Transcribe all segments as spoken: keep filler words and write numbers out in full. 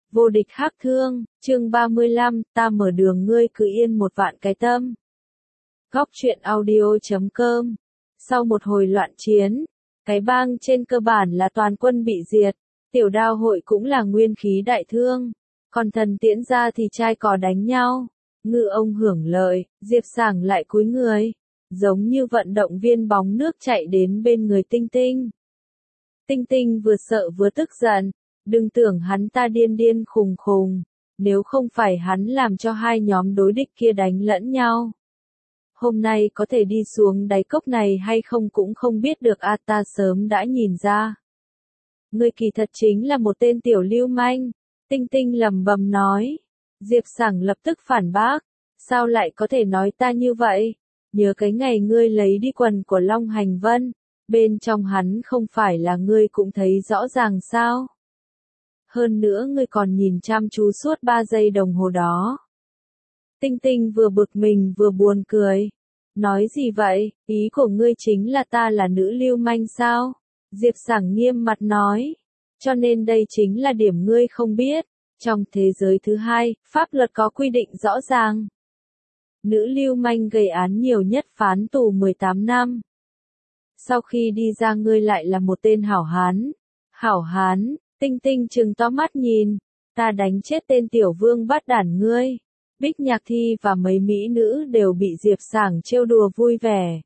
Vô địch hắc thương, chương ba mươi lăm, ta mở đường ngươi cứ yên một vạn cái tâm. Góc truyện audio chấm com. Sau một hồi loạn chiến, cái bang trên cơ bản là toàn quân bị diệt, tiểu đao hội cũng là nguyên khí đại thương, còn thần tiễn ra thì trai cò đánh nhau, ngư ông hưởng lợi, Diệp Sảng lại cúi người, giống như vận động viên bóng nước chạy đến bên người Tinh Tinh. Tinh Tinh vừa sợ vừa tức giận, đừng tưởng hắn ta điên điên khùng khùng, nếu không phải hắn làm cho hai nhóm đối địch kia đánh lẫn nhau. Hôm nay có thể đi xuống đáy cốc này hay không cũng không biết được, a ta sớm đã nhìn ra. Ngươi kỳ thật chính là một tên tiểu lưu manh, Tinh Tinh lẩm bẩm nói. Diệp Sảng lập tức phản bác, sao lại có thể nói ta như vậy, nhớ cái ngày ngươi lấy đi quần của Long Hành Vân, bên trong hắn không phải là ngươi cũng thấy rõ ràng sao. Hơn nữa ngươi còn nhìn chăm chú suốt ba giây đồng hồ đó. Tinh Tinh vừa bực mình vừa buồn cười. Nói gì vậy, ý của ngươi chính là ta là nữ lưu manh sao? Diệp Sảng nghiêm mặt nói. Cho nên đây chính là điểm ngươi không biết. Trong thế giới thứ hai, pháp luật có quy định rõ ràng. Nữ lưu manh gây án nhiều nhất phán tù mười tám năm. Sau khi đi ra ngươi lại là một tên hảo hán. Hảo hán, Tinh Tinh trừng to mắt nhìn. Ta đánh chết tên tiểu vương bát đản ngươi. Bích Nhạc Thi và mấy mỹ nữ đều bị Diệp Sảng trêu đùa vui vẻ.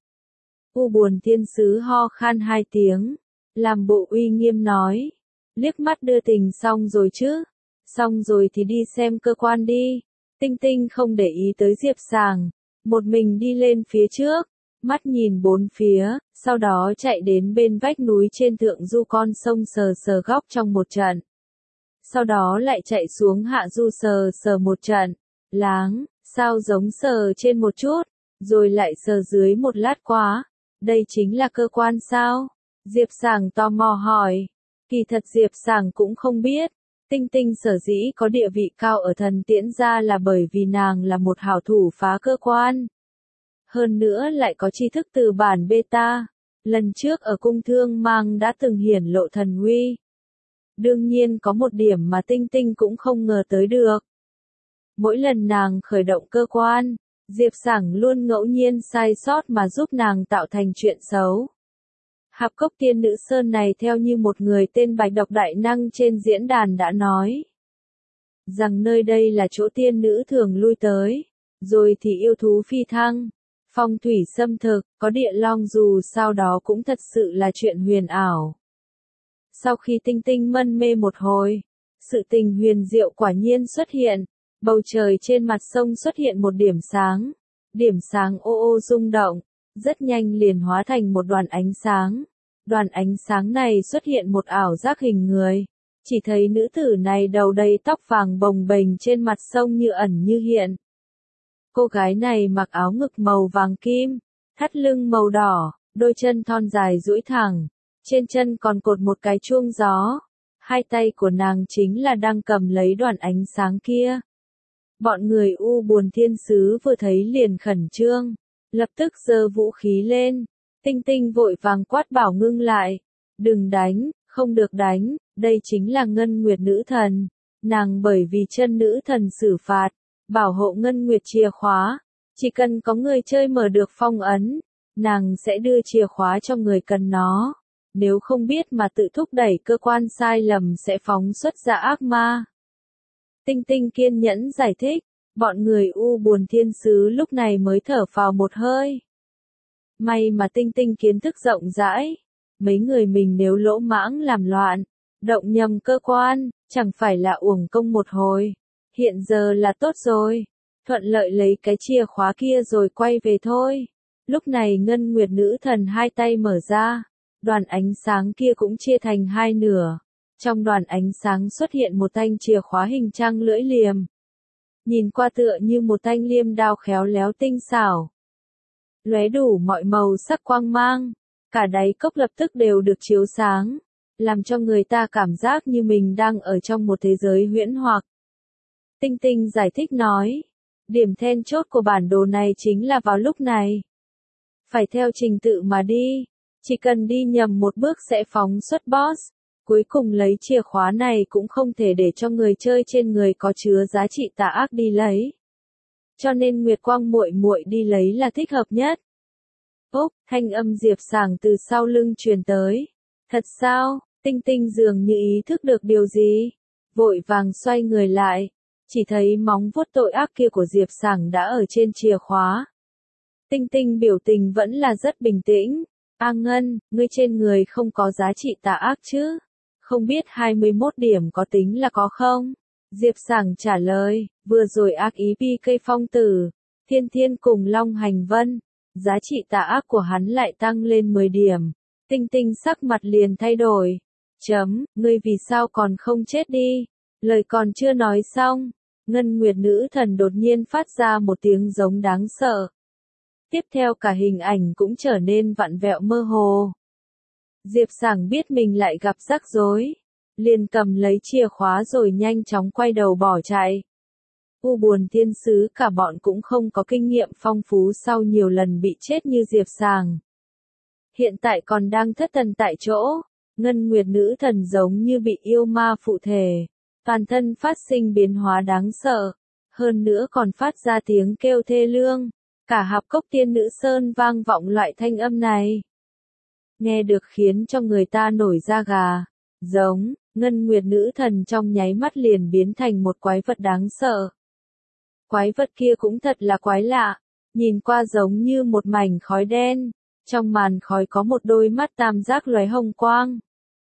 U Buồn Thiên Sứ ho khan hai tiếng, làm bộ uy nghiêm nói. Liếc mắt đưa tình xong rồi chứ. Xong rồi thì đi xem cơ quan đi. Tinh Tinh không để ý tới Diệp Sảng, một mình đi lên phía trước, mắt nhìn bốn phía, sau đó chạy đến bên vách núi trên thượng du con sông sờ sờ góc trong một trận. Sau đó lại chạy xuống hạ du sờ sờ một trận, láng, sao giống sờ trên một chút, rồi lại sờ dưới một lát quá. Đây chính là cơ quan sao? Diệp Sảng tò mò hỏi. Kỳ thật Diệp Sảng cũng không biết. Tinh Tinh sở dĩ có địa vị cao ở thần tiễn gia là bởi vì nàng là một hảo thủ phá cơ quan. Hơn nữa lại có tri thức từ bản beta. Lần trước ở cung thương mang đã từng hiển lộ thần uy. Đương nhiên có một điểm mà Tinh Tinh cũng không ngờ tới được. Mỗi lần nàng khởi động cơ quan, Diệp Sảng luôn ngẫu nhiên sai sót mà giúp nàng tạo thành chuyện xấu. Hạp cốc tiên nữ sơn này theo như một người tên Bạch Độc Đại Năng trên diễn đàn đã nói. Rằng nơi đây là chỗ tiên nữ thường lui tới. Rồi thì yêu thú phi thăng. Phong thủy xâm thực, có địa long dù sao đó cũng thật sự là chuyện huyền ảo. Sau khi Tinh Tinh mân mê một hồi, sự tình huyền diệu quả nhiên xuất hiện. Bầu trời trên mặt sông xuất hiện một điểm sáng. Điểm sáng ô ô rung động. Rất nhanh liền hóa thành một đoàn ánh sáng. Đoàn ánh sáng này xuất hiện một ảo giác hình người. Chỉ thấy nữ tử này đầu đầy tóc vàng bồng bềnh trên mặt sông như ẩn như hiện. Cô gái này mặc áo ngực màu vàng kim, thắt lưng màu đỏ, đôi chân thon dài duỗi thẳng. Trên chân còn cột một cái chuông gió. Hai tay của nàng chính là đang cầm lấy đoàn ánh sáng kia. Bọn người U Buồn Thiên Sứ vừa thấy liền khẩn trương. Lập tức giơ vũ khí lên. Tinh Tinh vội vàng quát bảo ngưng lại. Đừng đánh, không được đánh, đây chính là Ngân Nguyệt nữ thần. Nàng bởi vì chân nữ thần xử phạt, bảo hộ Ngân Nguyệt chìa khóa. Chỉ cần có người chơi mở được phong ấn, nàng sẽ đưa chìa khóa cho người cần nó. Nếu không biết mà tự thúc đẩy cơ quan sai lầm sẽ phóng xuất ra ác ma. Tinh Tinh kiên nhẫn giải thích. Bọn người U Buồn Thiên Sứ lúc này mới thở phào một hơi. May mà Tinh Tinh kiến thức rộng rãi. Mấy người mình nếu lỗ mãng làm loạn, động nhầm cơ quan, chẳng phải là uổng công một hồi. Hiện giờ là tốt rồi. Thuận lợi lấy cái chìa khóa kia rồi quay về thôi. Lúc này Ngân Nguyệt nữ thần hai tay mở ra. Đoàn ánh sáng kia cũng chia thành hai nửa. Trong đoàn ánh sáng xuất hiện một thanh chìa khóa hình trăng lưỡi liềm. Nhìn qua tựa như một thanh liêm đao khéo léo tinh xảo. Lóe đủ mọi màu sắc quang mang. Cả đáy cốc lập tức đều được chiếu sáng. Làm cho người ta cảm giác như mình đang ở trong một thế giới huyễn hoặc. Tinh Tinh giải thích nói. Điểm then chốt của bản đồ này chính là vào lúc này. Phải theo trình tự mà đi. Chỉ cần đi nhầm một bước sẽ phóng xuất boss. Cuối cùng lấy chìa khóa này cũng không thể để cho người chơi trên người có chứa giá trị tà ác đi lấy. Cho nên Nguyệt Quang muội muội đi lấy là thích hợp nhất. Úc, thanh âm Diệp Sảng từ sau lưng truyền tới. Thật sao? Tinh Tinh dường như ý thức được điều gì, vội vàng xoay người lại, chỉ thấy móng vuốt tội ác kia của Diệp Sảng đã ở trên chìa khóa. Tinh Tinh biểu tình vẫn là rất bình tĩnh. A Ngân, ngươi trên người không có giá trị tà ác chứ? Không biết hai mươi mốt điểm có tính là có không? Diệp Sảng trả lời, vừa rồi ác ý pi cây phong tử, thiên thiên cùng Long Hành Vân, giá trị tà ác của hắn lại tăng lên mười điểm. Tinh Tinh sắc mặt liền thay đổi. Chấm, ngươi vì sao còn không chết đi? Lời còn chưa nói xong, Ngân Nguyệt nữ thần đột nhiên phát ra một tiếng giống đáng sợ. Tiếp theo cả hình ảnh cũng trở nên vặn vẹo mơ hồ. Diệp Sảng biết mình lại gặp rắc rối, liền cầm lấy chìa khóa rồi nhanh chóng quay đầu bỏ chạy. U Buồn Thiên Sứ cả bọn cũng không có kinh nghiệm phong phú sau nhiều lần bị chết như Diệp Sảng. Hiện tại còn đang thất thần tại chỗ, Ngân Nguyệt nữ thần giống như bị yêu ma phụ thể, toàn thân phát sinh biến hóa đáng sợ, hơn nữa còn phát ra tiếng kêu thê lương. Cả Hạp Cốc Tiên Nữ Sơn vang vọng loại thanh âm này. Nghe được khiến cho người ta nổi da gà. Giống, Ngân Nguyệt nữ thần trong nháy mắt liền biến thành một quái vật đáng sợ. Quái vật kia cũng thật là quái lạ, nhìn qua giống như một mảnh khói đen, trong màn khói có một đôi mắt tam giác lóe hồng quang.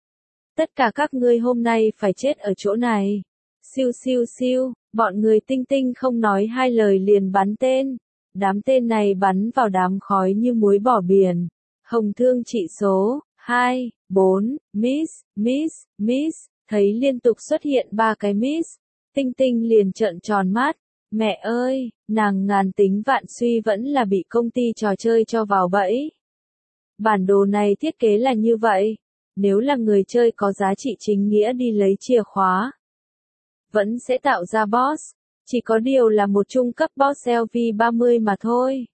Tất cả các ngươi hôm nay phải chết ở chỗ này. Siêu siêu siêu, bọn người Tinh Tinh không nói hai lời liền bắn tên. Đám tên này bắn vào đám khói như muối bỏ biển. Hồng thương trị số hai, bốn, miss, miss, miss, thấy liên tục xuất hiện ba cái miss. Tinh Tinh liền trợn tròn mắt. Mẹ ơi, nàng ngàn tính vạn suy vẫn là bị công ty trò chơi cho vào bẫy. Bản đồ này thiết kế là như vậy. Nếu là người chơi có giá trị chính nghĩa đi lấy chìa khóa, vẫn sẽ tạo ra boss. Chỉ có điều là một trung cấp boss L V ba mươi mà thôi.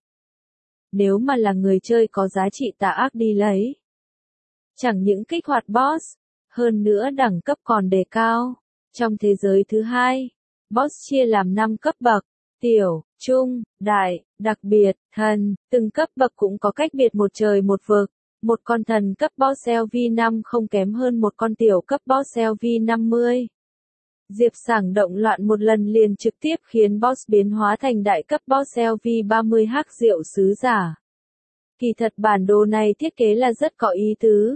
Nếu mà là người chơi có giá trị tà ác đi lấy, chẳng những kích hoạt boss, hơn nữa đẳng cấp còn đề cao. Trong thế giới thứ hai, boss chia làm năm cấp bậc, tiểu, trung, đại, đặc biệt, thần, từng cấp bậc cũng có cách biệt một trời một vực. Một con thần cấp boss L V năm không kém hơn một con tiểu cấp boss L V năm mươi. Diệp Sảng động loạn một lần liền trực tiếp khiến boss biến hóa thành đại cấp boss L V ba mươi hắc diệu sứ giả. Kỳ thật bản đồ này thiết kế là rất có ý tứ.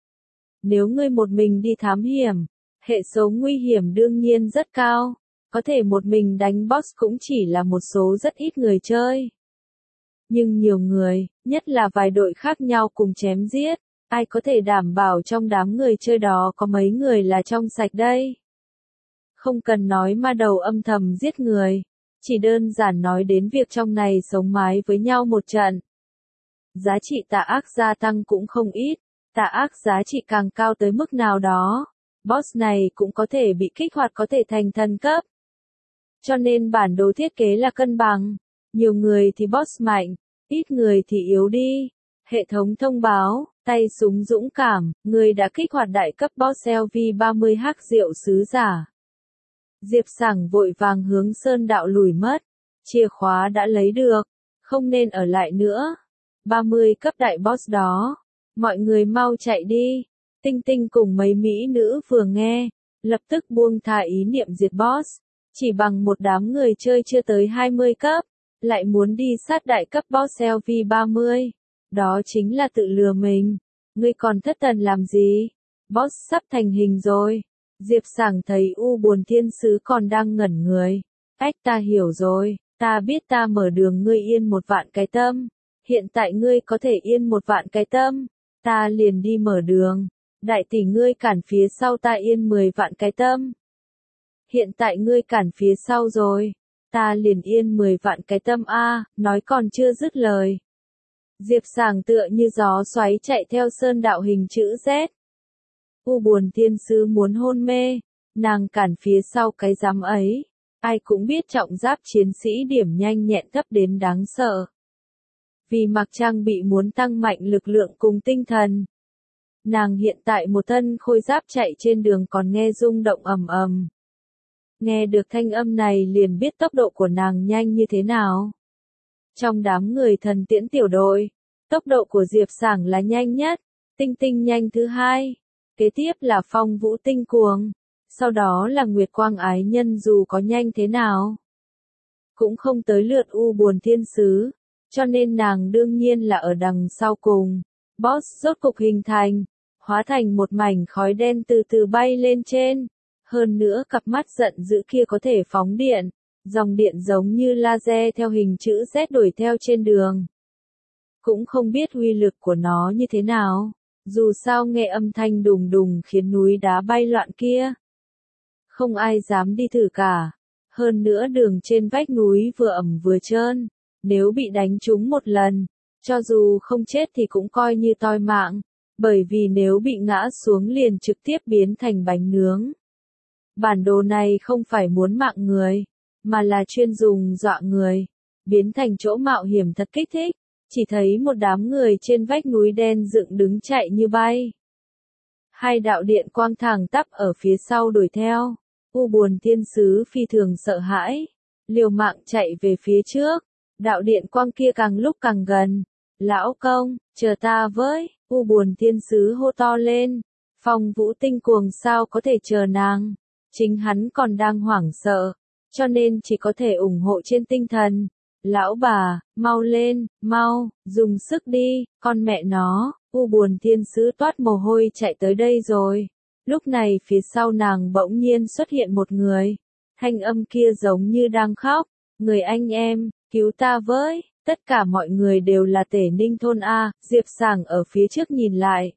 Nếu ngươi một mình đi thám hiểm, hệ số nguy hiểm đương nhiên rất cao, có thể một mình đánh boss cũng chỉ là một số rất ít người chơi. Nhưng nhiều người, nhất là vài đội khác nhau cùng chém giết, ai có thể đảm bảo trong đám người chơi đó có mấy người là trong sạch đây? Không cần nói ma đầu âm thầm giết người, chỉ đơn giản nói đến việc trong này sống mái với nhau một trận. Giá trị tà ác gia tăng cũng không ít, tà ác giá trị càng cao tới mức nào đó, boss này cũng có thể bị kích hoạt có thể thành thần cấp. Cho nên bản đồ thiết kế là cân bằng, nhiều người thì boss mạnh, ít người thì yếu đi. Hệ thống thông báo, tay súng dũng cảm, người đã kích hoạt đại cấp boss L V ba mươi hắc diệu sứ giả. Diệp Sảng vội vàng hướng sơn đạo lùi mất, chìa khóa đã lấy được, không nên ở lại nữa. ba mươi cấp đại boss đó, mọi người mau chạy đi. Tinh Tinh cùng mấy mỹ nữ vừa nghe, lập tức buông thả ý niệm diệt boss, chỉ bằng một đám người chơi chưa tới hai mươi cấp, lại muốn đi sát đại cấp boss L V ba mươi. Đó chính là tự lừa mình. Ngươi còn thất thần làm gì? Boss sắp thành hình rồi. Diệp Sảng thấy U Buồn Thiên Sứ còn đang ngẩn người. Ách, ta hiểu rồi, ta biết ta mở đường ngươi yên một vạn cái tâm. Hiện tại ngươi có thể yên một vạn cái tâm, ta liền đi mở đường. Đại tỷ ngươi cản phía sau ta yên mười vạn cái tâm. Hiện tại ngươi cản phía sau rồi, ta liền yên mười vạn cái tâm a, nói còn chưa dứt lời. Diệp Sảng tựa như gió xoáy chạy theo sơn đạo hình chữ Z. U Buồn Thiên Sứ muốn hôn mê, nàng cản phía sau cái giám ấy. Ai cũng biết trọng giáp chiến sĩ điểm nhanh nhẹn thấp đến đáng sợ. Vì mặc trang bị muốn tăng mạnh lực lượng cùng tinh thần. Nàng hiện tại một thân khôi giáp chạy trên đường còn nghe rung động ầm ầm. Nghe được thanh âm này liền biết tốc độ của nàng nhanh như thế nào. Trong đám người thần tiễn tiểu đội, tốc độ của Diệp Sảng là nhanh nhất, Tinh Tinh nhanh thứ hai, kế tiếp là Phong Vũ Tinh Cuồng, sau đó là Nguyệt Quang Ái Nhân dù có nhanh thế nào. Cũng không tới lượt U Buồn Thiên Sứ, cho nên nàng đương nhiên là ở đằng sau cùng. Boss rốt cục hình thành, hóa thành một mảnh khói đen từ từ bay lên trên. Hơn nữa cặp mắt giận dữ kia có thể phóng điện, dòng điện giống như laser theo hình chữ Z đuổi theo trên đường. Cũng không biết uy lực của nó như thế nào, dù sao nghe âm thanh đùng đùng khiến núi đá bay loạn kia. Không ai dám đi thử cả. Hơn nữa đường trên vách núi vừa ẩm vừa trơn, nếu bị đánh trúng một lần, cho dù không chết thì cũng coi như toi mạng, bởi vì nếu bị ngã xuống liền trực tiếp biến thành bánh nướng. Bản đồ này không phải muốn mạng người, mà là chuyên dùng dọa người, biến thành chỗ mạo hiểm thật kích thích, chỉ thấy một đám người trên vách núi đen dựng đứng chạy như bay. Hai đạo điện quang thẳng tắp ở phía sau đuổi theo, U Buồn Thiên Sứ phi thường sợ hãi, liều mạng chạy về phía trước, đạo điện quang kia càng lúc càng gần. Lão công, chờ ta với, U Buồn Thiên Sứ hô to lên, Phong Vũ Tinh Cuồng sao có thể chờ nàng. Chính hắn còn đang hoảng sợ, cho nên chỉ có thể ủng hộ trên tinh thần. Lão bà, mau lên, mau, dùng sức đi, con mẹ nó, U Buồn Thiên Sứ toát mồ hôi chạy tới đây rồi. Lúc này phía sau nàng bỗng nhiên xuất hiện một người. Thanh âm kia giống như đang khóc. Người anh em, cứu ta với, tất cả mọi người đều là Tể Ninh thôn A, Diệp Sảng ở phía trước nhìn lại.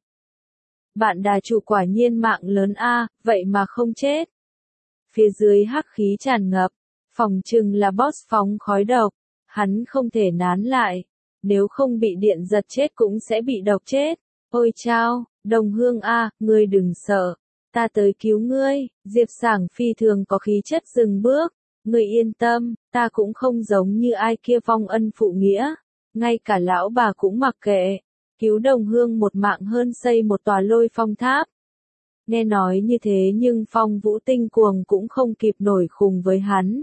Bạn đà chủ quả nhiên mạng lớn A, vậy mà không chết. Phía dưới hắc khí tràn ngập, phòng trừng là boss phóng khói độc, hắn không thể nán lại, nếu không bị điện giật chết cũng sẽ bị độc chết. Ôi chao, đồng hương a, ngươi đừng sợ, ta tới cứu ngươi. Diệp Sảng phi thường có khí chất dừng bước, ngươi yên tâm, ta cũng không giống như ai kia vong ân phụ nghĩa, ngay cả lão bà cũng mặc kệ, cứu đồng hương một mạng hơn xây một tòa lôi phong tháp. Nghe nói như thế nhưng Phong Vũ Tinh Cuồng cũng không kịp nổi khùng với hắn.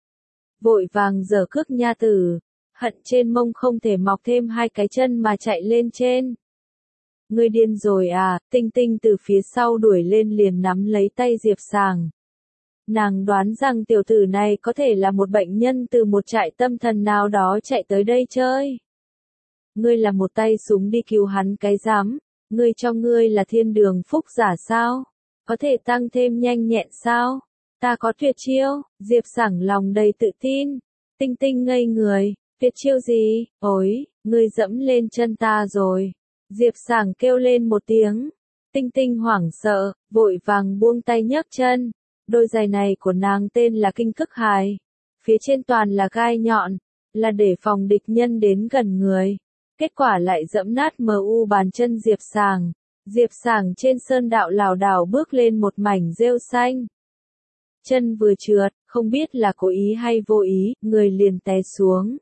Vội vàng giở cước nha tử, hận trên mông không thể mọc thêm hai cái chân mà chạy lên trên. Ngươi điên rồi à, Tinh Tinh từ phía sau đuổi lên liền nắm lấy tay Diệp Sảng. Nàng đoán rằng tiểu tử này có thể là một bệnh nhân từ một trại tâm thần nào đó chạy tới đây chơi. Ngươi là một tay súng đi cứu hắn cái rắm. Ngươi cho ngươi là thiên đường phúc giả sao? Có thể tăng thêm nhanh nhẹn sao? Ta có tuyệt chiêu, Diệp Sảng lòng đầy tự tin. Tinh Tinh ngây người, tuyệt chiêu gì? Ôi, ngươi dẫm lên chân ta rồi. Diệp Sảng kêu lên một tiếng. Tinh Tinh hoảng sợ, vội vàng buông tay nhấc chân. Đôi giày này của nàng tên là Kinh Cức Hài. Phía trên toàn là gai nhọn, là để phòng địch nhân đến gần người. Kết quả lại dẫm nát mờ u bàn chân Diệp Sảng. Diệp Sảng trên sơn đạo lảo đảo bước lên một mảnh rêu xanh. Chân vừa trượt, không biết là cố ý hay vô ý, người liền té xuống.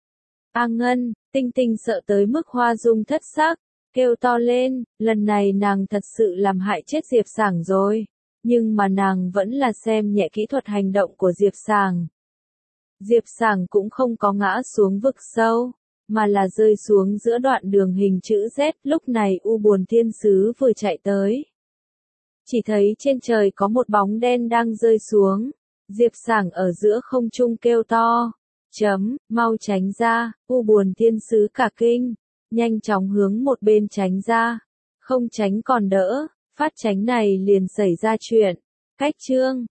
A Ngân, Tinh Tinh sợ tới mức hoa dung thất sắc, kêu to lên, lần này nàng thật sự làm hại chết Diệp Sảng rồi. Nhưng mà nàng vẫn là xem nhẹ kỹ thuật hành động của Diệp Sảng. Diệp Sảng cũng không có ngã xuống vực sâu, mà là rơi xuống giữa đoạn đường hình chữ Z. Lúc này U Buồn Thiên Sứ vừa chạy tới. Chỉ thấy trên trời có một bóng đen đang rơi xuống. Diệp Sảng ở giữa không trung kêu to. Chấm, mau tránh ra. U Buồn Thiên Sứ cả kinh, nhanh chóng hướng một bên tránh ra. Không tránh còn đỡ, phát tránh này liền xảy ra chuyện. Cách chương